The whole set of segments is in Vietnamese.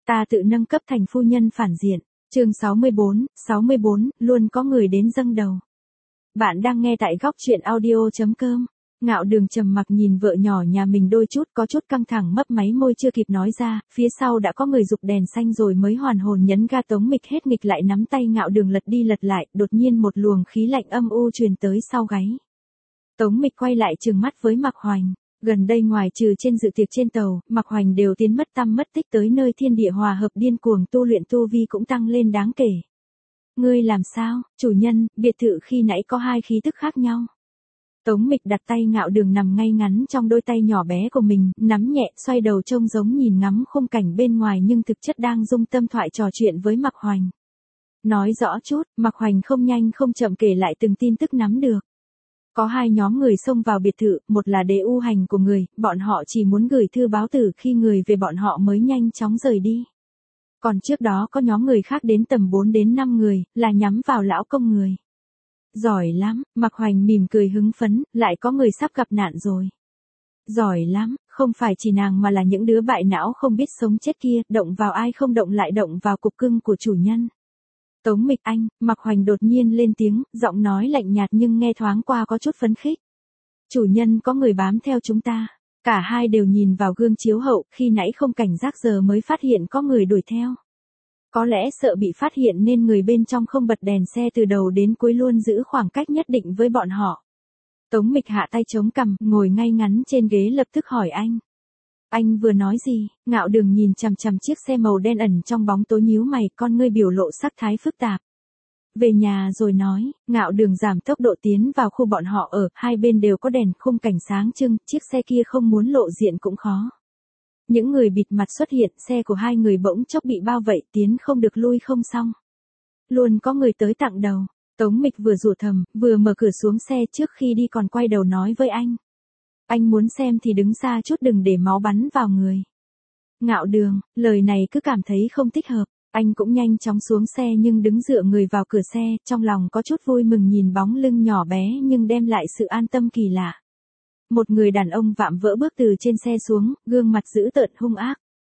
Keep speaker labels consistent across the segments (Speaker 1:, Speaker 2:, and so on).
Speaker 1: Ta tự nâng cấp thành phu nhân phản diện. Chương 64, luôn có người đến dâng đầu. Bạn đang nghe tại góc truyện audio.com. Ngạo Đường trầm mặc nhìn vợ nhỏ nhà mình đôi chút, có chút căng thẳng, mấp máy môi chưa kịp nói ra, phía sau đã có người giục đèn xanh rồi mới hoàn hồn nhấn ga. Tống Mịch hết nghịch lại nắm tay Ngạo Đường lật đi lật lại, đột nhiên một luồng khí lạnh âm u truyền tới sau gáy. Tống Mịch quay lại trừng mắt với Mạc Hoành. Gần đây ngoài trừ trên dự tiệc trên tàu, Mạc Hoành đều tiến mất tăm mất tích, tới nơi thiên địa hòa hợp điên cuồng tu luyện, tu vi cũng tăng lên đáng kể. Ngươi làm sao, chủ nhân, biệt thự khi nãy có hai khí tức khác nhau. Tống Mịch đặt tay Ngạo Đường nằm ngay ngắn trong đôi tay nhỏ bé của mình, nắm nhẹ, xoay đầu trông giống nhìn ngắm khung cảnh bên ngoài nhưng thực chất đang dung tâm thoại trò chuyện với Mạc Hoành. Nói rõ chút, Mạc Hoành không nhanh không chậm kể lại từng tin tức nắm được. Có hai nhóm người xông vào biệt thự, một là đế u hành của người, bọn họ chỉ muốn gửi thư báo tử khi người về bọn họ mới nhanh chóng rời đi. Còn trước đó có nhóm người khác đến tầm 4 đến 5 người, là nhắm vào lão công người. Giỏi lắm, Mạc Hoành mỉm cười hứng phấn, lại có người sắp gặp nạn rồi. Giỏi lắm, không phải chỉ nàng mà là những đứa bại não không biết sống chết kia, động vào ai không động lại động vào cục cưng của chủ nhân. Tống Mịch anh, Mạc Hoành đột nhiên lên tiếng, giọng nói lạnh nhạt nhưng nghe thoáng qua có chút phấn khích. Chủ nhân, có người bám theo chúng ta. Cả hai đều nhìn vào gương chiếu hậu, khi nãy không cảnh giác giờ mới phát hiện có người đuổi theo. Có lẽ sợ bị phát hiện nên người bên trong không bật đèn xe từ đầu đến cuối, luôn giữ khoảng cách nhất định với bọn họ. Tống Mịch hạ tay chống cằm, ngồi ngay ngắn trên ghế lập tức hỏi anh. Anh vừa nói gì? Ngạo Đường nhìn chằm chằm chiếc xe màu đen ẩn trong bóng tối, nhíu mày, con ngươi biểu lộ sắc thái phức tạp. Về nhà rồi nói. Ngạo Đường giảm tốc độ tiến vào khu bọn họ ở, hai bên đều có đèn, khung cảnh sáng trưng, chiếc xe kia không muốn lộ diện cũng khó. Những người bịt mặt xuất hiện, xe của hai người bỗng chốc bị bao vây, tiến không được lui không xong. Luôn có người tới tặng đầu. Tống Mịch vừa rủa thầm, vừa mở cửa xuống xe, trước khi đi còn quay đầu nói với anh. Anh muốn xem thì đứng xa chút, đừng để máu bắn vào người. Ngạo Đường, lời này cứ cảm thấy không thích hợp. Anh cũng nhanh chóng xuống xe nhưng đứng dựa người vào cửa xe, trong lòng có chút vui mừng nhìn bóng lưng nhỏ bé nhưng đem lại sự an tâm kỳ lạ. Một người đàn ông vạm vỡ bước từ trên xe xuống, gương mặt dữ tợn hung ác.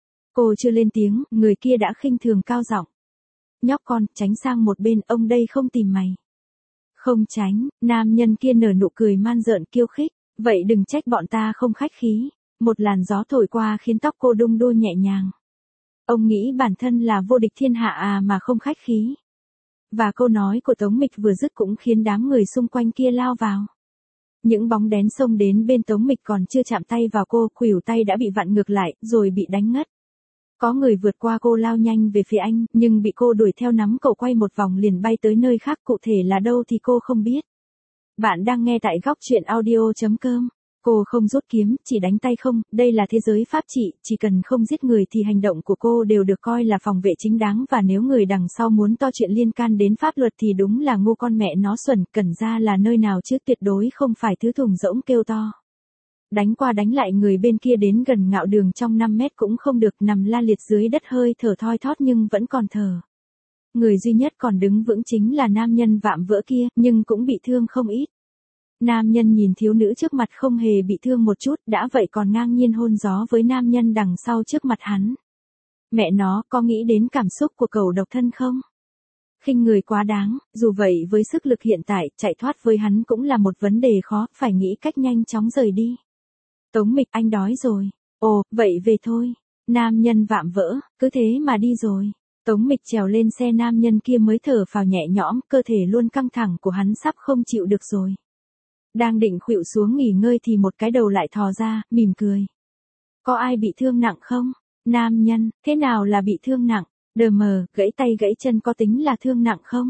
Speaker 1: Cô chưa lên tiếng, người kia đã khinh thường cao giọng. Nhóc con, tránh sang một bên, ông đây không tìm mày. Không tránh, nam nhân kia nở nụ cười man rợn kiêu khích. Vậy đừng trách bọn ta không khách khí. Một làn gió thổi qua khiến tóc cô đung đưa nhẹ nhàng. Ông nghĩ bản thân là vô địch thiên hạ à mà không khách khí. Và câu nói của Tống Mịch vừa dứt cũng khiến đám người xung quanh kia lao vào. Những bóng đen xông đến bên Tống Mịch, còn chưa chạm tay vào cô, khuỷu tay đã bị vặn ngược lại, rồi bị đánh ngất. Có người vượt qua cô lao nhanh về phía anh, nhưng bị cô đuổi theo nắm cậu quay một vòng liền bay tới nơi khác, cụ thể là đâu thì cô không biết. Bạn đang nghe tại góc truyện audio.com. Cô không rút kiếm, chỉ đánh tay không, đây là thế giới pháp trị, chỉ cần không giết người thì hành động của cô đều được coi là phòng vệ chính đáng, và nếu người đằng sau muốn to chuyện liên can đến pháp luật thì đúng là ngu con mẹ nó xuẩn, cần ra là nơi nào chứ, tuyệt đối không phải thứ thùng rỗng kêu to. Đánh qua đánh lại, người bên kia đến gần Ngạo Đường trong 5 mét cũng không được, nằm la liệt dưới đất hơi thở thoi thóp nhưng vẫn còn thở. Người duy nhất còn đứng vững chính là nam nhân vạm vỡ kia, nhưng cũng bị thương không ít. Nam nhân nhìn thiếu nữ trước mặt không hề bị thương một chút, đã vậy còn ngang nhiên hôn gió với nam nhân đằng sau trước mặt hắn. Mẹ nó, có nghĩ đến cảm xúc của cậu độc thân không? Khinh người quá đáng, dù vậy với sức lực hiện tại, chạy thoát với hắn cũng là một vấn đề khó, phải nghĩ cách nhanh chóng rời đi. Tống Mịch, anh đói rồi. Ồ, vậy về thôi. Nam nhân vạm vỡ, cứ thế mà đi rồi. Tống Mịch trèo lên xe nam nhân kia mới thở phào nhẹ nhõm, cơ thể luôn căng thẳng của hắn sắp không chịu được rồi. Đang định khuỵu xuống nghỉ ngơi thì một cái đầu lại thò ra, mỉm cười. Có ai bị thương nặng không? Nam nhân, thế nào là bị thương nặng? Đờ mờ, gãy tay gãy chân có tính là thương nặng không?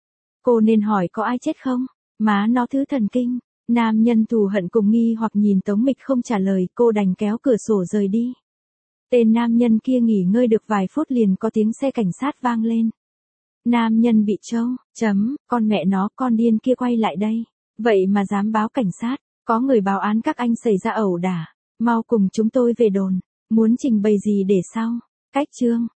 Speaker 1: Cô nên hỏi có ai chết không? Má nó thứ thần kinh. Nam nhân thù hận cùng nghi hoặc nhìn Tống Mịch không trả lời, cô đành kéo cửa sổ rời đi. Tên nam nhân kia nghỉ ngơi được vài phút liền có tiếng xe cảnh sát vang lên. Nam nhân bị trâu, con mẹ nó, con điên kia quay lại đây. Vậy mà dám báo cảnh sát, có người báo án các anh xảy ra ẩu đả, mau cùng chúng tôi về đồn, muốn trình bày gì để sau. Cách chương